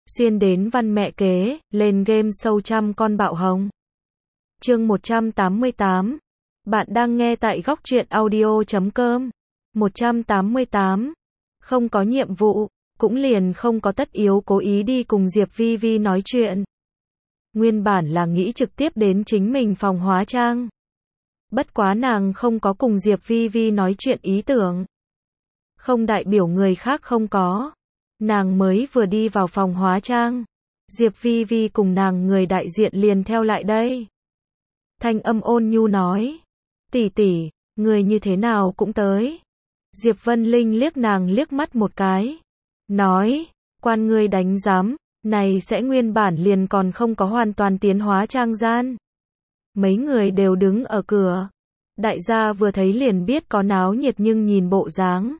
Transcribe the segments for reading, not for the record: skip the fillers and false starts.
xuyên đến văn mẹ kế, lên game show trăm con bạo hồng. Chương 188. Bạn đang nghe tại góc truyện audio.com. 188. Không có nhiệm vụ, cũng liền không có tất yếu cố ý đi cùng Diệp Vi Vi nói chuyện. Nguyên bản là nghĩ trực tiếp đến chính mình phòng hóa trang. Bất quá nàng không có cùng Diệp Vi Vi nói chuyện ý tưởng. Không đại biểu người khác không có. Nàng mới vừa đi vào phòng hóa trang. Diệp Vi Vi cùng nàng người đại diện liền theo lại đây. Thanh âm ôn nhu nói. Tỷ tỷ, người như thế nào cũng tới. Diệp Vân Linh liếc nàng liếc mắt một cái. Nói, quan ngươi đánh giám, này sẽ nguyên bản liền còn không có hoàn toàn tiến hóa trang gian. Mấy người đều đứng ở cửa. Đại gia vừa thấy liền biết có náo nhiệt nhưng nhìn bộ dáng.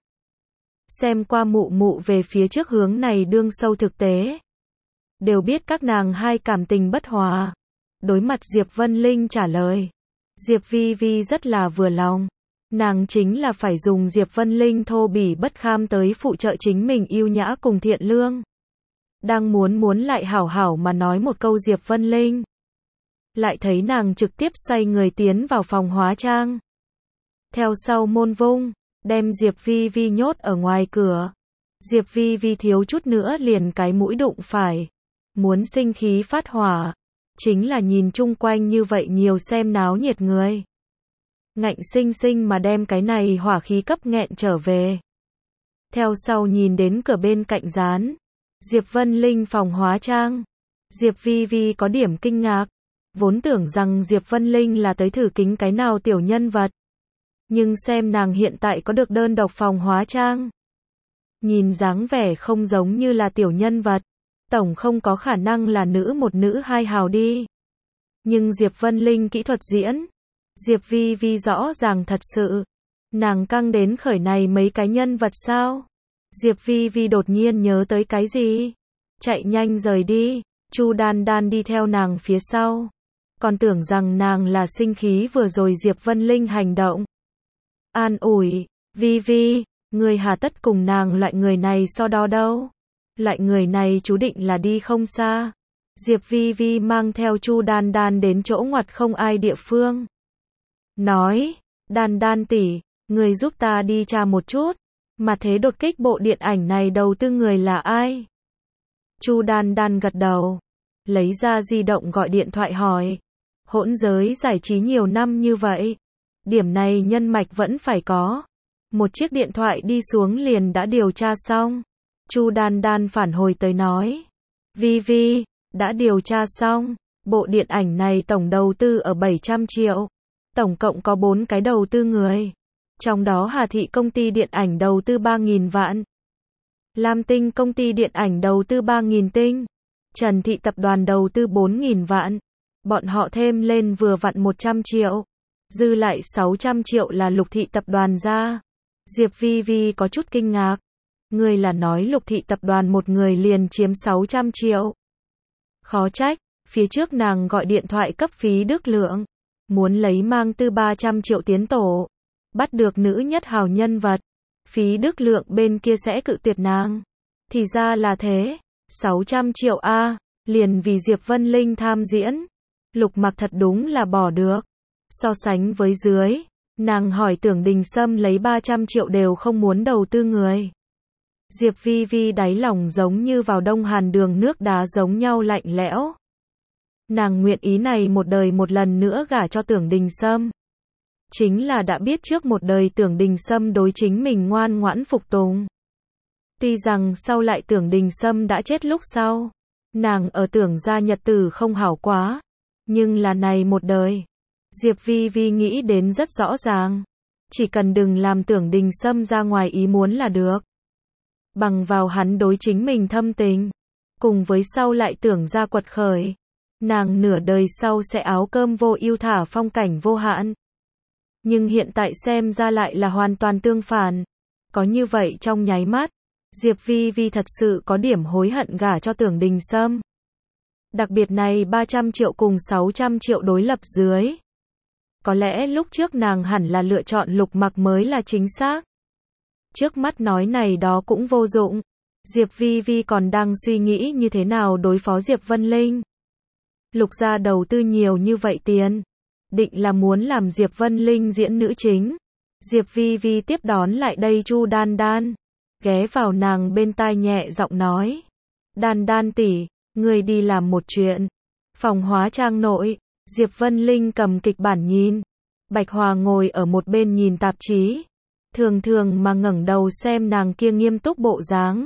Xem qua mụ mụ về phía trước hướng này đương sâu thực tế. Đều biết các nàng hai cảm tình bất hòa. Đối mặt Diệp Vân Linh trả lời. Diệp Vi Vi rất là vừa lòng. Nàng chính là phải dùng Diệp Vân Linh thô bỉ bất kham tới phụ trợ chính mình yêu nhã cùng thiện lương. Đang muốn lại hảo hảo mà nói một câu Diệp Vân Linh. Lại thấy nàng trực tiếp xoay người tiến vào phòng hóa trang. Theo sau môn vung, đem Diệp Vi Vi nhốt ở ngoài cửa. Diệp Vi Vi thiếu chút nữa liền cái mũi đụng phải. Muốn sinh khí phát hỏa. Chính là nhìn chung quanh như vậy nhiều xem náo nhiệt người. Ngạnh sinh sinh mà đem cái này hỏa khí cấp nghẹn trở về. Theo sau nhìn đến cửa bên cạnh dán. Diệp Vân Linh phòng hóa trang. Diệp Vi Vi có điểm kinh ngạc. Vốn tưởng rằng Diệp Vân Linh là tới thử kính cái nào tiểu nhân vật. Nhưng xem nàng hiện tại có được đơn độc phòng hóa trang. Nhìn dáng vẻ không giống như là tiểu nhân vật. Tổng không có khả năng là một nữ hai hào đi. Nhưng Diệp Vân Linh kỹ thuật diễn. Diệp Vi Vi rõ ràng thật sự. Nàng căng đến khởi này mấy cái nhân vật sao? Diệp Vi Vi đột nhiên nhớ tới cái gì? Chạy nhanh rời đi. Chu Đan Đan đi theo nàng phía sau. Còn tưởng rằng nàng là sinh khí vừa rồi Diệp Vân Linh hành động. An ủi, Vi Vi, người hà tất cùng nàng loại người này so đo đâu. Loại người này chú định là đi không xa. Diệp Vi Vi mang theo Chu Đan Đan đến chỗ ngoặt không ai địa phương. Nói, Đan Đan tỷ, người giúp ta đi tra một chút. Mà thế đột kích bộ điện ảnh này đầu tư người là ai? Chu Đan Đan gật đầu. Lấy ra di động gọi điện thoại hỏi. Hỗn giới giải trí nhiều năm như vậy. Điểm này nhân mạch vẫn phải có. Một chiếc điện thoại đi xuống liền đã điều tra xong. Chu Đan Đan phản hồi tới nói. Vi Vi, đã điều tra xong. Bộ điện ảnh này tổng đầu tư ở 700 triệu. Tổng cộng có 4 cái đầu tư người. Trong đó Hà Thị công ty điện ảnh đầu tư 3.000 vạn. Lam Tinh công ty điện ảnh đầu tư 3.000 tinh. Trần Thị tập đoàn đầu tư 4.000 vạn. Bọn họ thêm lên vừa vặn 100 triệu. Dư lại 600 triệu là Lục Thị tập đoàn ra. Diệp Vi Vi có chút kinh ngạc. Người là nói Lục Thị tập đoàn một người liền chiếm 600 triệu. Khó trách, phía trước nàng gọi điện thoại cấp Phí Đức Lượng. Muốn lấy mang tư 300 triệu tiến tổ. Bắt được nữ nhất hào nhân vật. Phí Đức Lượng bên kia sẽ cự tuyệt nàng. Thì ra là thế. 600 triệu A. Liền vì Diệp Vân Linh tham diễn. Lục Mặc thật đúng là bỏ được. So sánh với dưới. Nàng hỏi Tưởng Đình Sâm lấy 300 triệu đều không muốn đầu tư người. Diệp Vi Vi đáy lòng giống như vào Đông Hàn đường nước đá giống nhau lạnh lẽo. Nàng nguyện ý này một đời một lần nữa gả cho Tưởng Đình Sâm. Chính là đã biết trước một đời Tưởng Đình Sâm đối chính mình ngoan ngoãn phục tùng. Tuy rằng sau lại Tưởng Đình Sâm đã chết lúc sau. Nàng ở Tưởng gia nhật tử không hảo quá. Nhưng là này một đời. Diệp Vi Vi nghĩ đến rất rõ ràng. Chỉ cần đừng làm Tưởng Đình Sâm ra ngoài ý muốn là được. Bằng vào hắn đối chính mình thâm tình. Cùng với sau lại Tưởng gia quật khởi. Nàng nửa đời sau sẽ áo cơm vô ưu thả phong cảnh vô hạn. Nhưng hiện tại xem ra lại là hoàn toàn tương phản. Có như vậy trong nháy mắt. Diệp Vi Vi thật sự có điểm hối hận gả cho Tưởng Đình Sâm. Đặc biệt này 300 triệu cùng 600 triệu đối lập dưới. Có lẽ lúc trước nàng hẳn là lựa chọn Lục Mặc mới là chính xác. Trước mắt nói này đó cũng vô dụng. Diệp Vi Vi còn đang suy nghĩ như thế nào đối phó Diệp Vân Linh. Lục gia đầu tư nhiều như vậy tiền, định là muốn làm Diệp Vân Linh diễn nữ chính. Diệp Vi Vi tiếp đón lại đây Chu Đan Đan, ghé vào nàng bên tai nhẹ giọng nói. Đan Đan tỷ, ngươi đi làm một chuyện. Phòng hóa trang nội, Diệp Vân Linh cầm kịch bản nhìn. Bạch Hòa ngồi ở một bên nhìn tạp chí. Thường thường mà ngẩng đầu xem nàng kia nghiêm túc bộ dáng.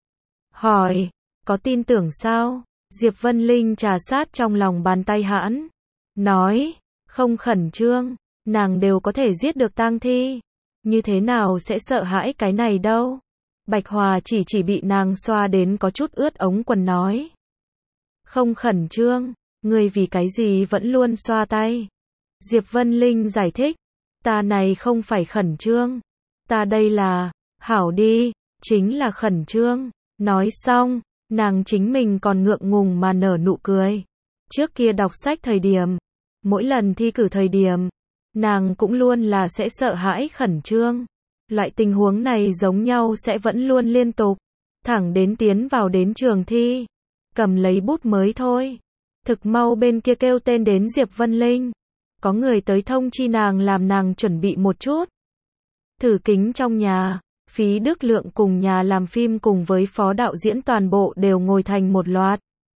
Hỏi, có tin tưởng sao? Diệp Vân Linh trà sát trong lòng bàn tay hãn. Nói, không khẩn trương, nàng đều có thể giết được tang thi. Như thế nào sẽ sợ hãi cái này đâu? Bạch Hòa chỉ bị nàng xoa đến có chút ướt ống quần nói. Không khẩn trương, ngươi vì cái gì vẫn luôn xoa tay? Diệp Vân Linh giải thích, ta này không phải khẩn trương, ta đây là, hảo đi, chính là khẩn trương. Nói xong, nàng chính mình còn ngượng ngùng mà nở nụ cười. Trước kia đọc sách thời điểm, mỗi lần thi cử thời điểm, nàng cũng luôn là sẽ sợ hãi khẩn trương. Loại tình huống này giống nhau sẽ vẫn luôn liên tục, thẳng đến tiến vào đến trường thi, cầm lấy bút mới thôi. Thực mau bên kia kêu tên đến Diệp Vân Linh, có người tới thông chi nàng làm nàng chuẩn bị một chút. Thử kính trong nhà, Phí Đức Lượng cùng nhà làm phim cùng với phó đạo diễn toàn bộ đều ngồi thành một loạt.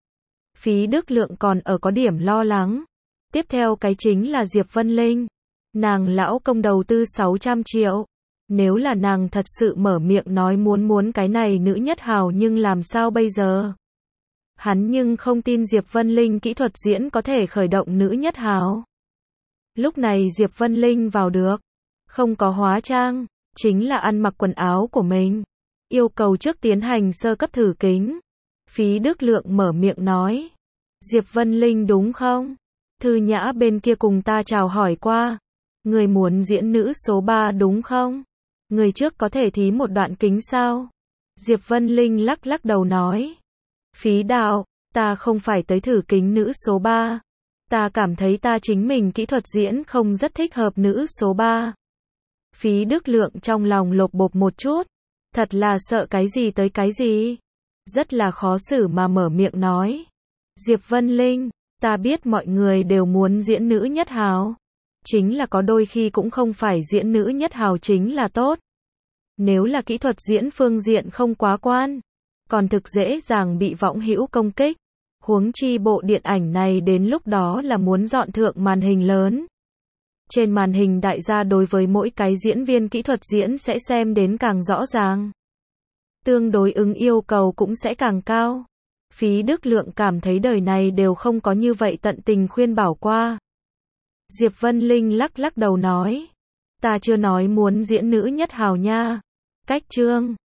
Phí Đức Lượng còn ở có điểm lo lắng. Tiếp theo cái chính là Diệp Vân Linh. Nàng lão công đầu tư 600 triệu. Nếu là nàng thật sự mở miệng nói muốn cái này nữ nhất hào nhưng làm sao bây giờ? Hắn nhưng không tin Diệp Vân Linh kỹ thuật diễn có thể khởi động nữ nhất hào. Lúc này Diệp Vân Linh vào được. Không có hóa trang, chính là ăn mặc quần áo của mình. Yêu cầu trước tiến hành sơ cấp thử kính. Phí Đức Lượng mở miệng nói. Diệp Vân Linh đúng không? Thư Nhã bên kia cùng ta chào hỏi qua. Người muốn diễn nữ số 3 đúng không? Người trước có thể thí một đoạn kính sao? Diệp Vân Linh lắc đầu nói. Phí đạo, ta không phải tới thử kính nữ số 3. Ta cảm thấy ta chính mình kỹ thuật diễn không rất thích hợp nữ số 3. Phí Đức Lượng trong lòng lột bột một chút. Thật là sợ cái gì tới cái gì. Rất là khó xử mà mở miệng nói. Diệp Vân Linh, ta biết mọi người đều muốn diễn nữ nhất hào. Chính là có đôi khi cũng không phải diễn nữ nhất hào chính là tốt. Nếu là kỹ thuật diễn phương diện không quá quan, còn thực dễ dàng bị võng hữu công kích. Huống chi bộ điện ảnh này đến lúc đó là muốn dọn thượng màn hình lớn. Trên màn hình đại gia đối với mỗi cái diễn viên kỹ thuật diễn sẽ xem đến càng rõ ràng. Tương đối ứng yêu cầu cũng sẽ càng cao. Phí Đức Lượng cảm thấy đời này đều không có như vậy tận tình khuyên bảo qua. Diệp Vân Linh lắc đầu nói. Ta chưa nói muốn diễn nữ nhất hào nha. Cách chương